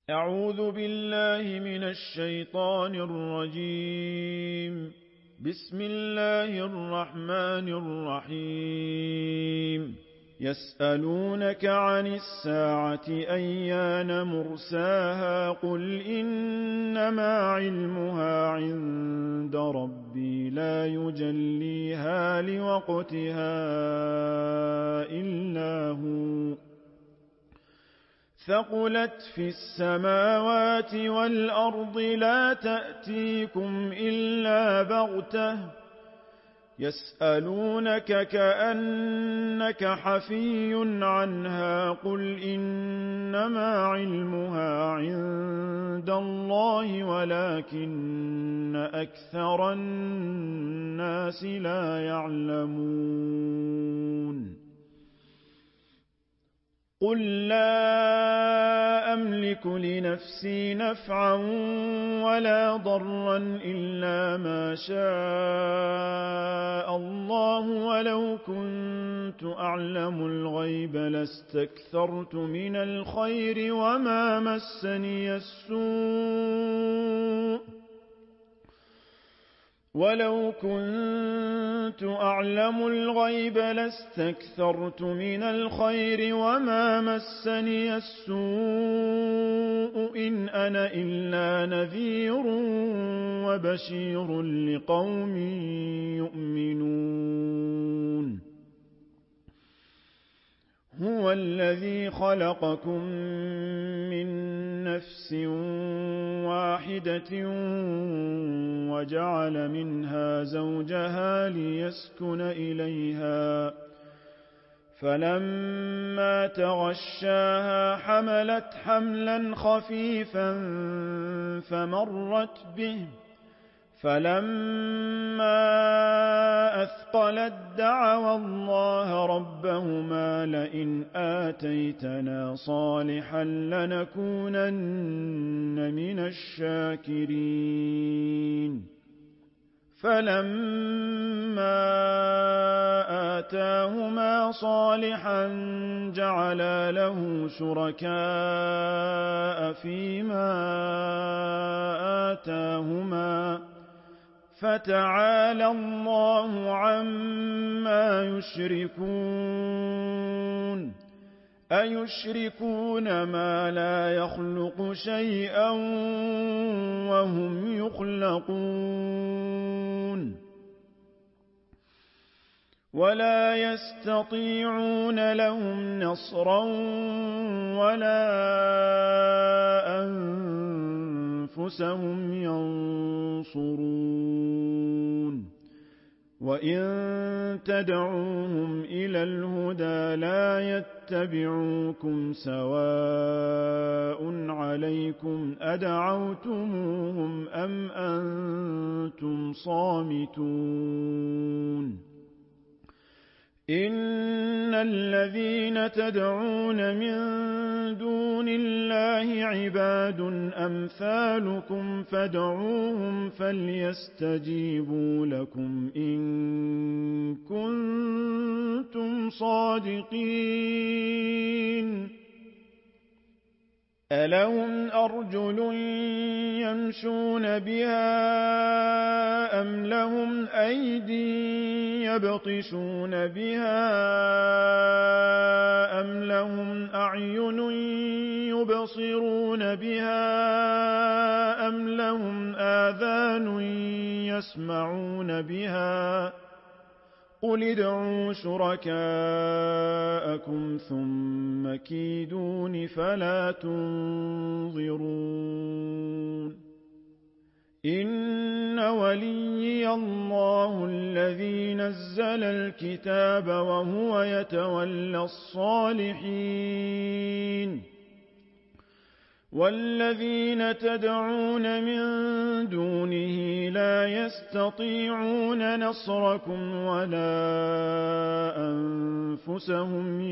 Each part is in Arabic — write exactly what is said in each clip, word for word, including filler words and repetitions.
أعوذ بالله من الشيطان الرجيم. بسم الله الرحمن الرحيم. يسألونك عن الساعة أيان مرساها قل إنما علمها عند ربي لا يجليها لوقتها إلا هو ثقلت في السماوات والأرض لا تأتيكم إلا بغتة يسألونك كأنك حفي عنها قل إنما علمها عند الله ولكن أكثر الناس لا يعلمون. قل لا أملك لنفسي نفعا ولا ضرا إلا ما شاء الله ولو كنت أعلم الغيب لاستكثرت من الخير وما مسني السوء ولو كنت أعلم الغيب لاستكثرت من الخير وما مسني السوء إن أنا إلا نذير وبشير لقوم يؤمنون. هو الذي خلقكم من نفس واحدة وجعل منها زوجها ليسكن إليها فلما تغشاها حملت حملا خفيفا فمرت به فلما أثقلت دعوا الله ربهما لئن آتيتنا صالحا لنكونن من الشاكرين. فلما آتاهما صالحا جعلا له شركاء فيما آتاهما فتعالى الله عما يشركون. أيشركون ما لا يخلق شيئا وهم يخلقون ولا يستطيعون لهم نصرا ولا أنفسهم ينصرون. وإن تدعوهم إلى الهدى لا يتبعوكم سواء عليكم أدعوتموهم أم أنتم صامتون. إن الذين تدعون من دون الله عباد أمثالكم فادعوهم فليستجيبوا لكم إن كنتم صادقين. ألهم أرجل يمشون بها أم لهم أيدي يبطشون بها أم لهم أعين يبصرون بها أم لهم آذان يسمعون بها قل ادعوا شركاءكم ثم كيدون فلا تنظرون. إن وليي الله الذي نزل الكتاب وهو يتولى الصالحين. والذين تدعون من دونه لا يستطيعون نصركم ولا أنفسهم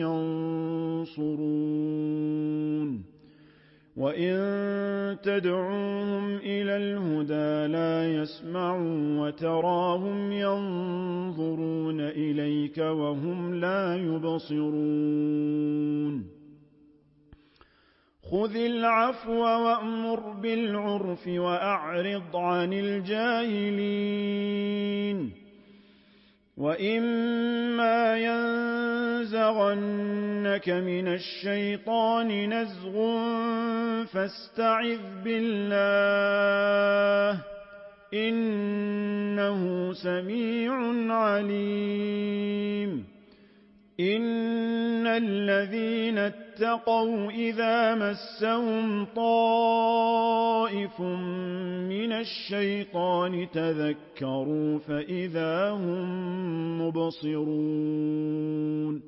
ينصرون. وإن تدعوهم إلى الهدى لا يسمعوا وتراهم ينظرون إليك وهم لا يبصرون. خذ العفو وأمر بالعرف وأعرض عن الجاهلين وإما ينزغنك من الشيطان نزغ فاستعذ بالله إنه سميع عليم إن الذين اتقوا إذا مسهم طائف من الشيطان تذكروا فإذا هم مبصرون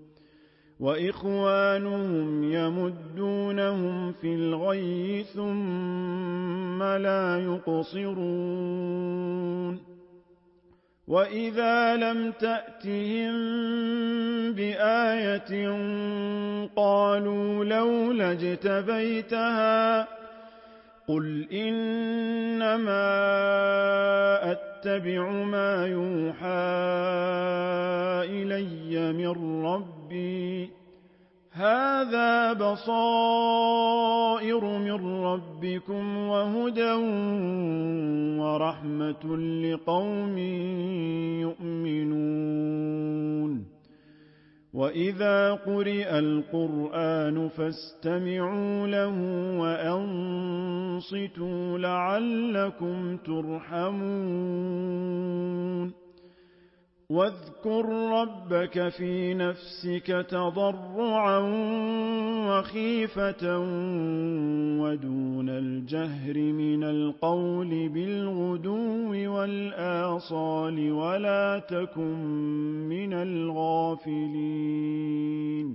وإخوانهم يمدونهم في الغي ثم لا يقصرون وإذا لم تأتهم بآية قالوا لولا اجتبيتها قل إنما أتبع ما يوحى إلي من ربي هذا بصائر من ربكم وهدى ورحمة لقوم يؤمنون وإذا قرئ القرآن فاستمعوا له وأنصتوا لعلكم ترحمون واذكر ربك في نفسك تضرعا وخيفة ودون الجهر من القول بالغدو والآصال ولا تكن من الغافلين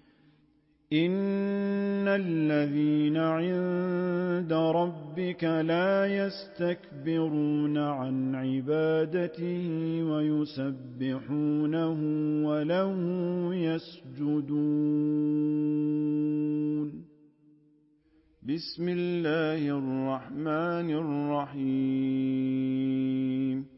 إن الذين عند ربك لا يستكبرون عن عبادته ويسبحونه وله يسجدون بسم الله الرحمن الرحيم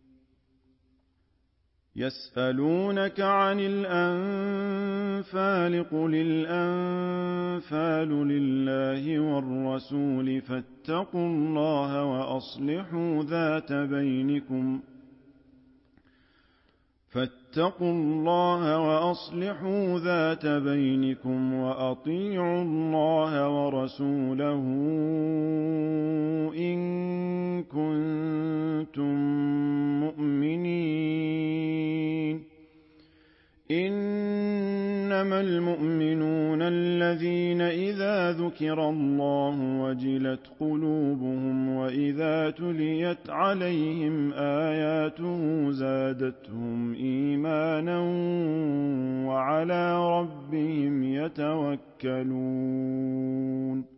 يسألونك عن الأنفال قل الأنفال لله والرسول فاتقوا الله وأصلحوا ذات بينكم فاتقوا الله وأصلحوا ذات بينكم وأطيعوا الله ورسوله إن كنتم مؤمنين إنما المؤمنون الذين إذا ذكر الله وجلت قلوبهم وإذا تليت عليهم آياته زادتهم إيمانا وعلى ربهم يتوكلون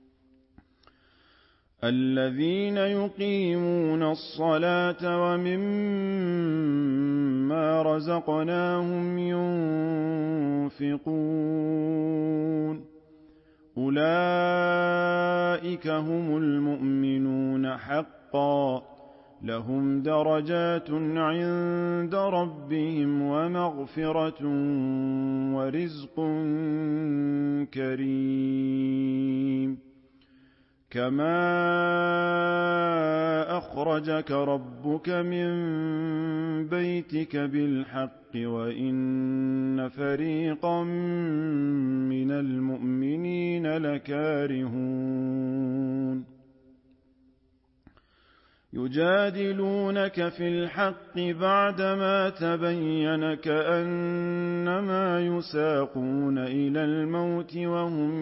الذين يقيمون الصلاة ومما رزقناهم ينفقون أولئك هم المؤمنون حقا لهم درجات عند ربهم ومغفرة ورزق كريم كما أخرجك ربك من بيتك بالحق وإن فريقا من المؤمنين لكارهون يجادلونك في الحق بعدما تبين كأنما يساقون إلى الموت وهم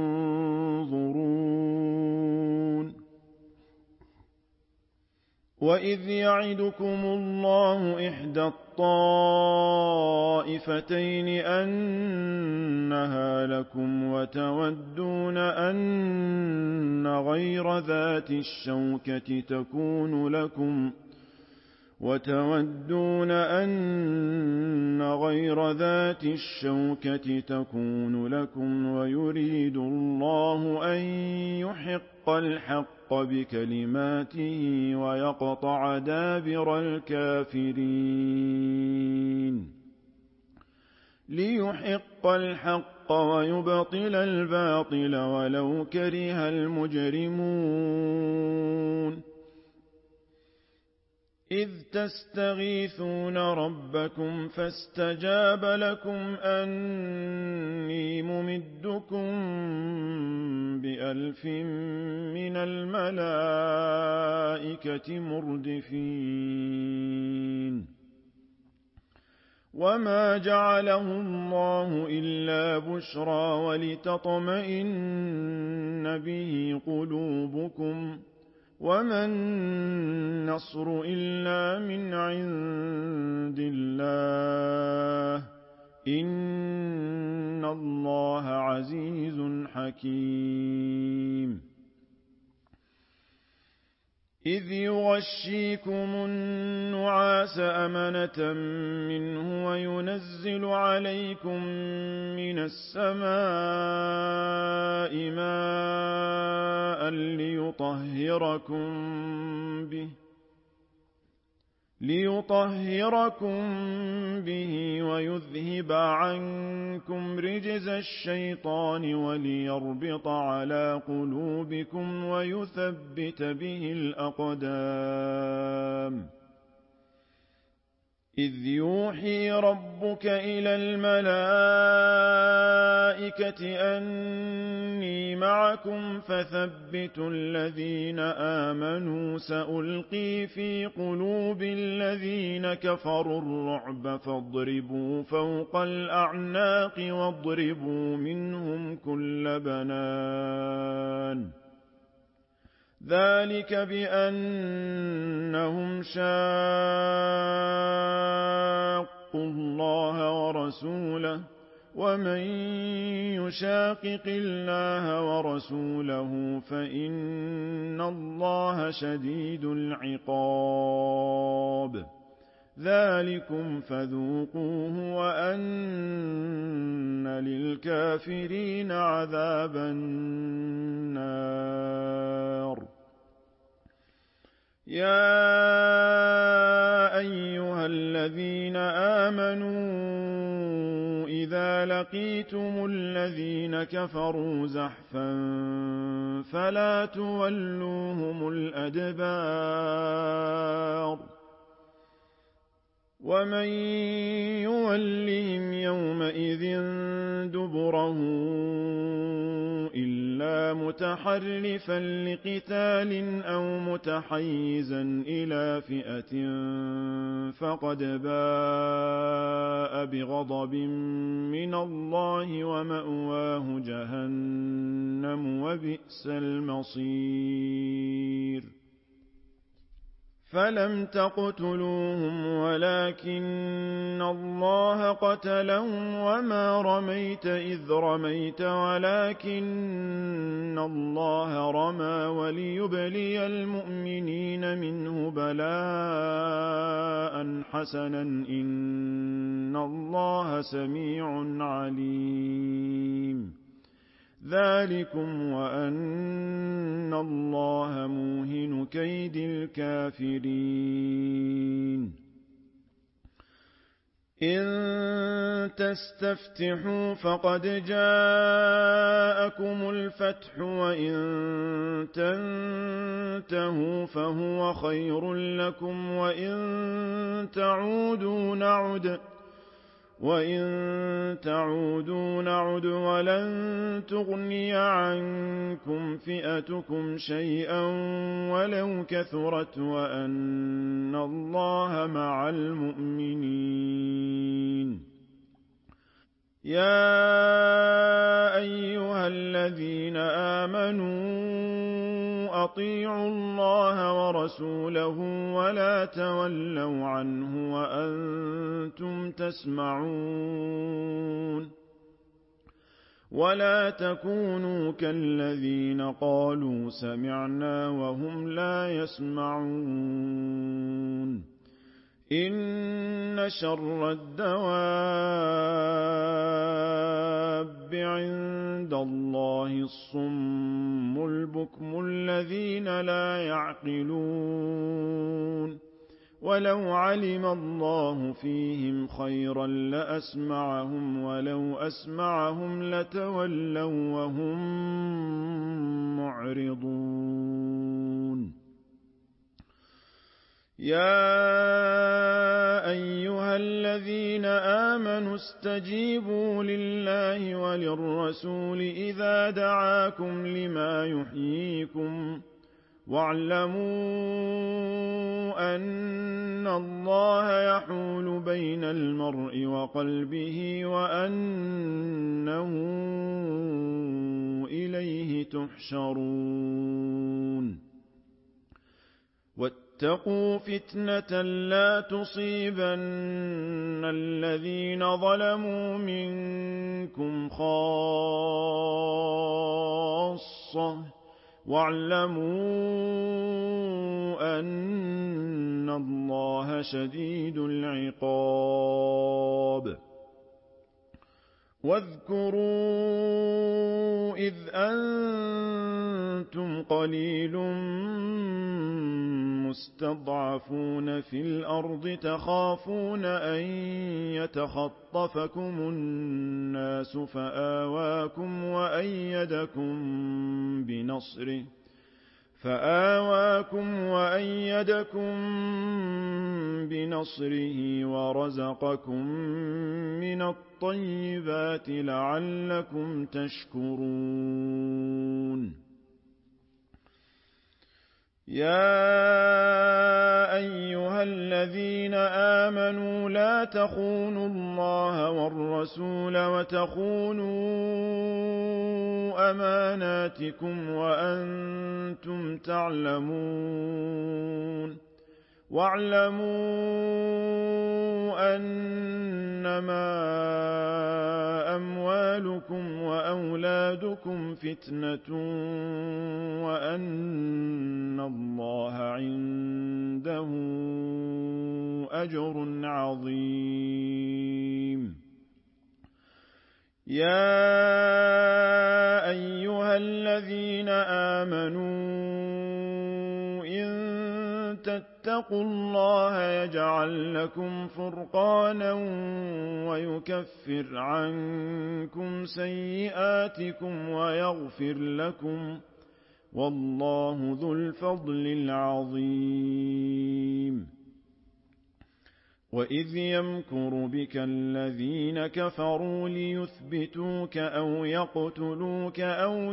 ينظرون وإذ يعدكم الله إحدى الطائفتين أنها لكم وتودون أن غير ذات الشوكة تكون لكم وتودون أن غير ذات الشوكة تكون لكم ويريد الله أن يحق الحق بكلماته ويقطع دابر الكافرين ليحق الحق الحق ويبطل الباطل ولو كره المجرمون إذ تستغيثون ربكم فاستجاب لكم أني ممدكم بألف من الملائكة مردفين وما جعله الله إلا بشرى ولتطمئن به قلوبكم وما النصر إلا من عند الله إن الله عزيز حكيم إذ يغشيكم النعاس أمنة منه وينزل عليكم من السماء ماء ليطهركم به ليطهركم به ويذهب عنكم رجز الشيطان وليربط على قلوبكم ويثبت به الأقدام إذ يوحي ربك إلى الملائكة أني معكم فثبتوا الذين آمنوا سألقي في قلوب الذين كفروا الرعب فاضربوا فوق الأعناق واضربوا منهم كل بنان ذلك بأنهم شاقوا الله ورسوله ومن يشاقق الله ورسوله فإن الله شديد العقاب ذلكم فذوقوه وأن للكافرين عذاب النار يا أيها الذين آمنوا إذا لقيتم الذين كفروا زحفا فلا تولوهم الأدبار ومن يولهم يومئذ دبره إلا متحرفا لقتال أو متحيزا إلى فئة فقد باء بغضب من الله ومأواه جهنم وبئس المصير فلم تقتلوهم ولكن الله قتلهم وما رميت إذ رميت ولكن الله رمى وليبلي المؤمنين منه بلاء حسنا إن الله سميع عليم ذلكم وأن الله موهن كيد الكافرين إن تستفتحوا فقد جاءكم الفتح وإن تنتهوا فهو خير لكم وإن تعودوا نعد وَإِن تَعُودُوا نَعُدْ وَلَن تُغْنِيَ عَنكُمْ فِئَتُكُمْ شَيْئًا وَلَوْ كَثُرَتْ وَأَنَّ اللَّهَ مَعَ الْمُؤْمِنِينَ يَا أَيُّهَا الَّذِينَ آمَنُوا أَطِيعُوا اللَّهَ وَرَسُولَهُ وَلَا تَوَلَّوْا عَنْهُ وَأَنْتُمْ تَسْمَعُونَ وَلَا تَكُونُوا كَالَّذِينَ قَالُوا سَمِعْنَا وَهُمْ لَا يَسْمَعُونَ إِنَّ شَرَّ الدَّوَابِّ عِندَ اللَّهِ الصُّمُّ الْبُكْمُ الَّذِينَ لَا يَعْقِلُونَ ولو علم الله فيهم خيرا لأسمعهم ولو أسمعهم لتولوا وهم معرضون يا أيها الذين آمنوا استجيبوا لله وللرسول إذا دعاكم لما يحييكم واعلموا أن الله يحول بين المرء وقلبه وأنه إليه تحشرون واتقوا فتنة لا تصيبن الذين ظلموا منكم خاصة واعلموا أن الله شديد العقاب واذكروا إذ أنتم قليل مستضعفون في الأرض تخافون أن يتخطفكم الناس فآواكم وأيدكم بنصره فآواكم وأيدكم بنصره ورزقكم من الطيبات لعلكم تشكرون يا أيها الذين آمنوا لا تخونوا الله والرسول وتخونوا أماناتكم وأنتم تعلمون واعلموا أنما أموالكم وأولادكم فتنة وأن الله عنده أجر عظيم يا أيها الذين آمنوا إن تتقوا الله يجعل لكم فرقانا ويكفر عنكم سيئاتكم ويغفر لكم والله ذو الفضل العظيم وإذ يمكر بك الذين كفروا ليثبتوك أو يقتلوك أو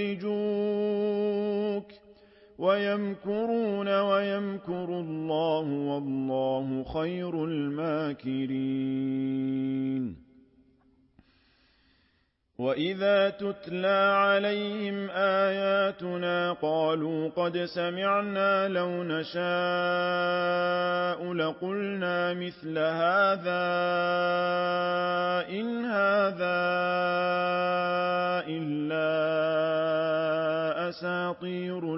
يخرجوك ويمكرون ويمكر الله والله خير الماكرين وإذا تتلى عليهم آياتنا قالوا قد سمعنا لو نشاء لقلنا مثل هذا إن هذا إلا أساطير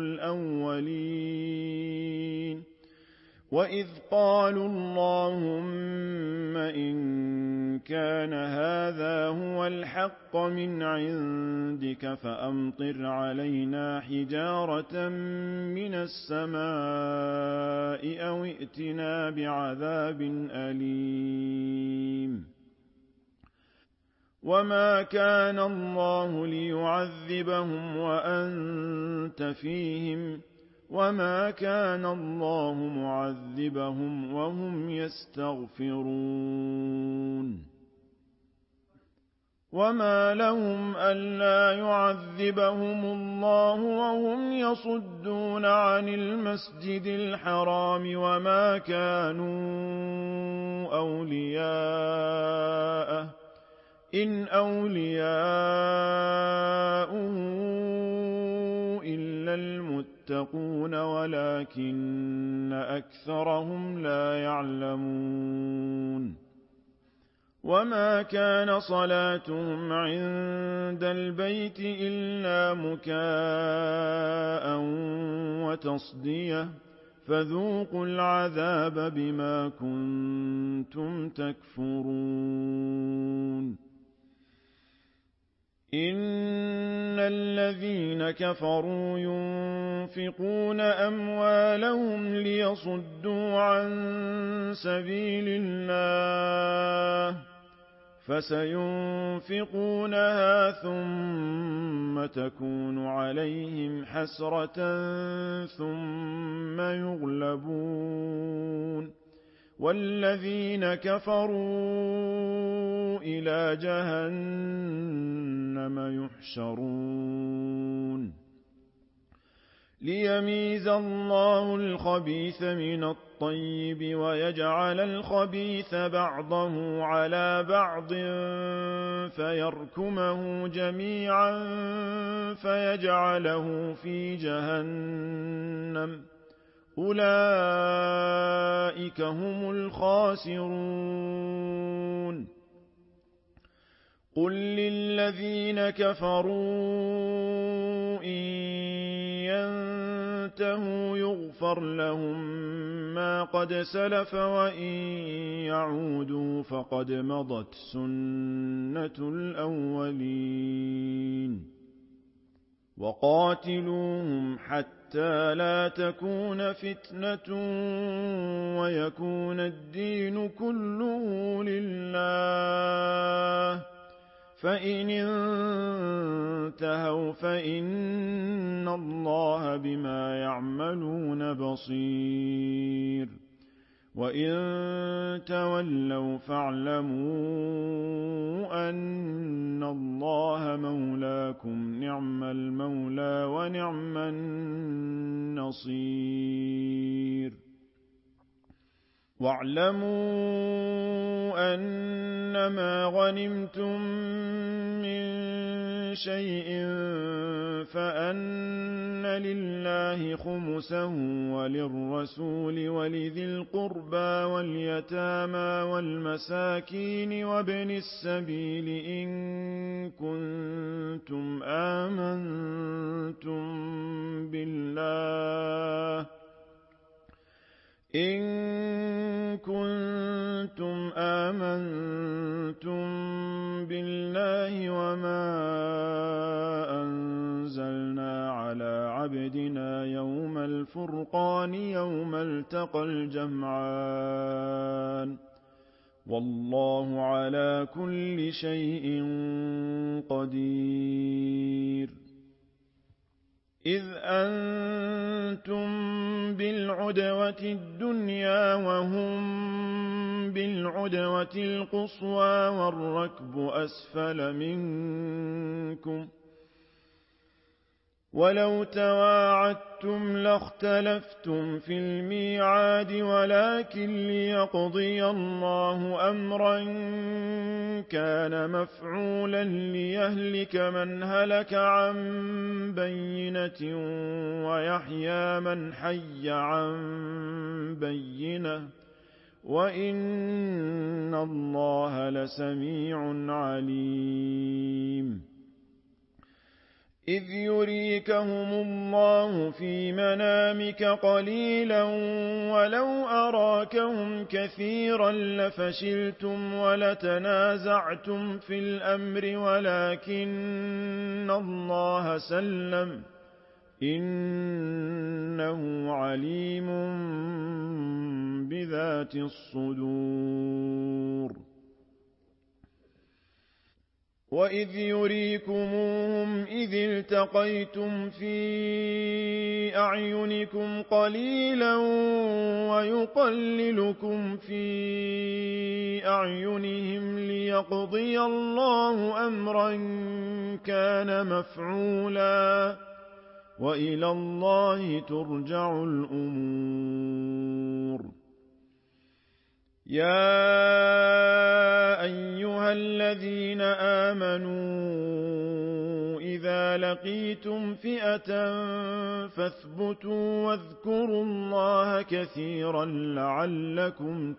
الأولين وإذ قالوا اللهم إن كان هذا هو الحق من عندك فأمطر علينا حجارة من السماء أو ائتنا بعذاب أليم وما كان الله ليعذبهم وأنت فيهم وما كان الله معذبهم وهم يستغفرون وما لهم ألا يعذبهم الله وهم يصدون عن المسجد الحرام وما كانوا أولياءه إن أولياؤه إلا المتقون ولكن أكثرهم لا يعلمون وما كان صلاتهم عند البيت إلا مكاء وتصدية فذوقوا العذاب بما كنتم تكفرون إن الذين كفروا ينفقون أموالهم ليصدوا عن سبيل الله فسينفقونها ثم تكون عليهم حسرة ثم يغلبون والذين كفروا إلى جهنم يحشرون ليميز الله الخبيث من الطيب ويجعل الخبيث بعضه على بعض فيركمه جميعا فيجعله في جهنم أولئك هم الخاسرون قل للذين كفروا إن ينتهوا يغفر لهم ما قد سلف وإن يعودوا فقد مضت سنة الأولين وقاتلوهم حتى لا تكون فتنة ويكون الدين كله لله فإن انتهوا فإن الله بما يعملون بصير وإن تولوا فاعلموا أن الله مولاكم نعم المولى ونعم النصير واعلموا أنما غنمتم من شيء فأن لله خمسه وللرسول ولذي القربى واليتامى والمساكين وابن السبيل إن كنتم آمنتم بالله إن كنتم آمنتم بالله وما أنزلنا على عبدنا يوم الفرقان يوم التقى الجمعان والله على كل شيء قدير إذ أنتم بالعدوة الدنيا وهم بالعدوة القصوى والركب أسفل منكم ولو تواعدتم لاختلفتم في الميعاد ولكن ليقضي الله أمرا كان مفعولا ليهلك من هلك عن بينة ويحيى من حي عن بينة وإن الله لسميع عليم إذ يريكهم الله في منامك قليلا ولو أراكهم كثيرا لفشلتم ولتنازعتم في الأمر ولكن الله سلم إنه عليم بذات الصدور وإذ يريكموهم إذ التقيتم في أعينكم قليلا ويقللكم في أعينهم ليقضي الله أمرا كان مفعولا وإلى الله ترجع الأمور يا أيها الذين آمنوا إذا لقيتم فئة فاثبتوا واذكروا الله كثيرا لعلكم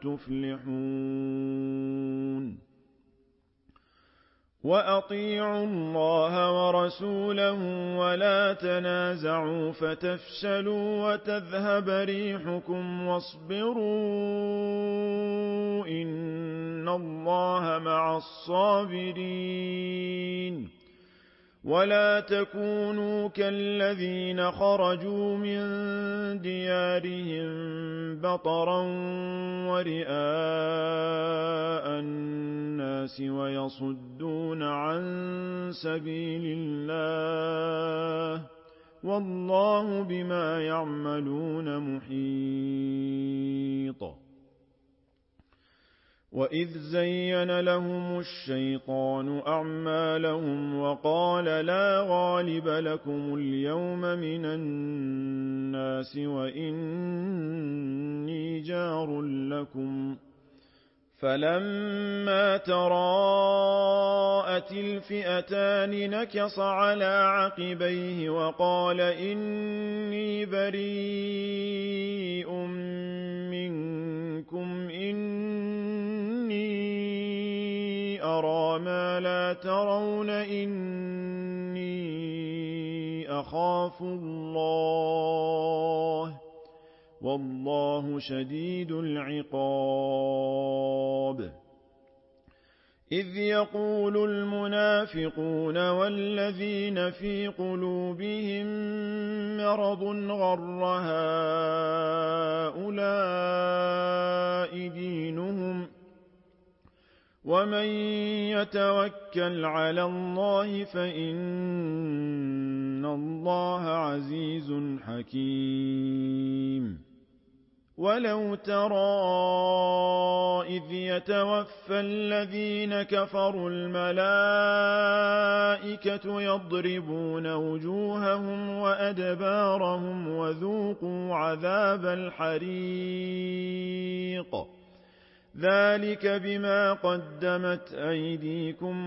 تفلحون وأطيعوا الله ورسوله ولا تنازعوا فتفشلوا وتذهب ريحكم واصبروا إن الله مع الصابرين ولا تكونوا كالذين خرجوا من ديارهم بطرا ورئاء الناس ويصدون عن سبيل الله والله بما يعملون محيط. وإذ زين لهم الشيطان أعمالهم وقال لا غالب لكم اليوم من الناس وإني جار لكم فلما تراءت الفئتان نكص على عقبيه وقال إني بريء منكم إني أرى ما لا ترون إني أخاف الله والله شديد العقاب. إذ يقول المنافقون والذين في قلوبهم مرض غر هؤلاء دينهم ومن يتوكل على الله فإن الله عزيز حكيم. ولو ترى إذ يتوفى الذين كفروا الملائكة يضربون وجوههم وأدبارهم وذوقوا عذاب الحريق ذلك بما قدمت أيديكم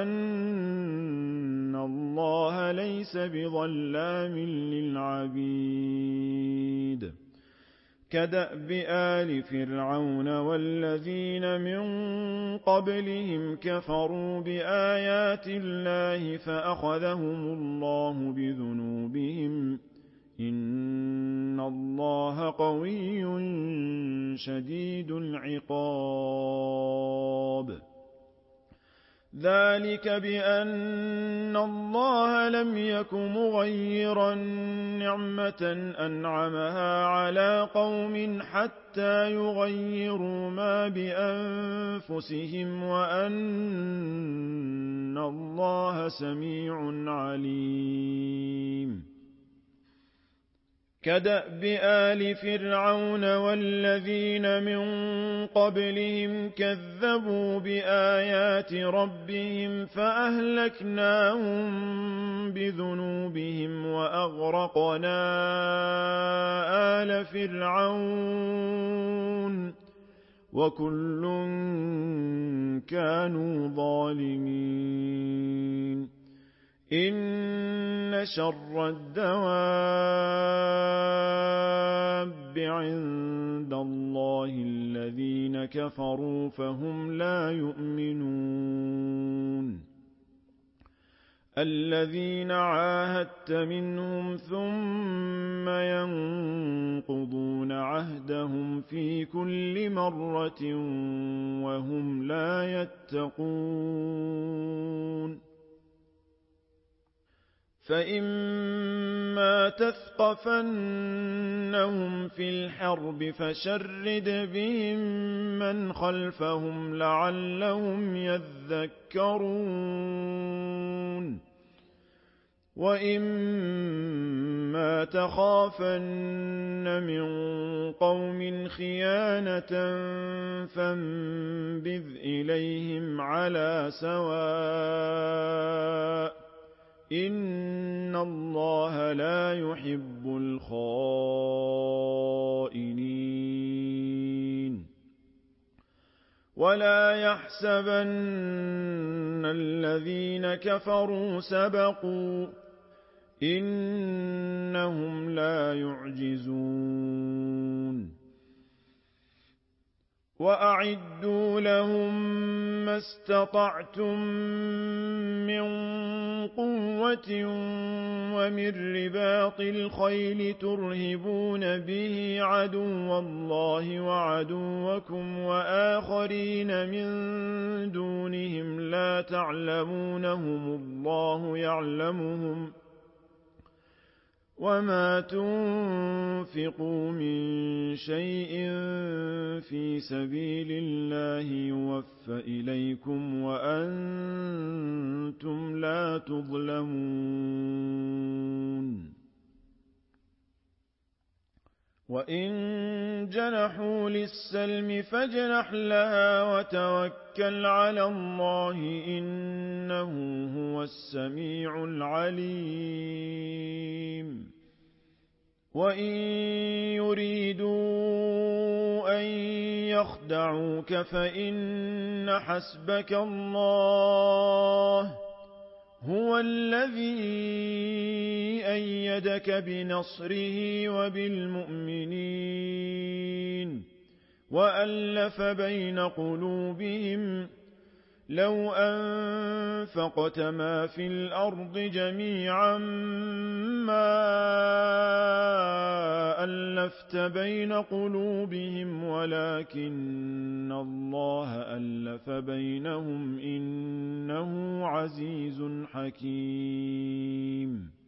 وأن الله ليس بظلام للعبيد. كدأب آل فرعون والذين من قبلهم كفروا بآيات الله فأخذهم الله بذنوبهم إن الله قوي شديد العقاب. ذلك بأن الله لم يك مغيرا نعمة أنعمها على قوم حتى يغيروا ما بأنفسهم وأن الله سميع عليم. كدأب آل فرعون والذين من قبلهم كذبوا بآيات ربهم فأهلكناهم بذنوبهم وأغرقنا آل فرعون وكل كانوا ظالمين. إن شر الدواب عند الله الذين كفروا فهم لا يؤمنون. الذين عاهدت منهم ثم ينقضون عهدهم في كل مرة وهم لا يتقون. فإما تثقفنهم في الحرب فشرد بهم من خلفهم لعلهم يذكرون. وإما تخافن من قوم خيانة فانبذ إليهم على سواء إن الله لا يحب الخائنين. ولا يحسبن الذين كفروا سبقوا إنهم لا يعجزون. وأعدوا لهم ما استطعتم من قوة ومن رباط الخيل ترهبون به عدو الله وعدوكم وآخرين من دونهم لا تعلمونهم الله يعلمهم وما تنفقوا من شيء في سبيل الله يوفى إليكم وأنتم لا تظلمون وإن جنحوا للسلم فاجنح لها وتوكل على الله إنه هو السميع العليم وإن يريدوا أن يخدعوك فإن حسبك الله هو الذي أيدك بنصره وبالمؤمنين وألف بين قلوبهم لو أنفقت ما في الأرض جميعا ما ألفت بين قلوبهم ولكن الله ألف بينهم إنه عزيز حكيم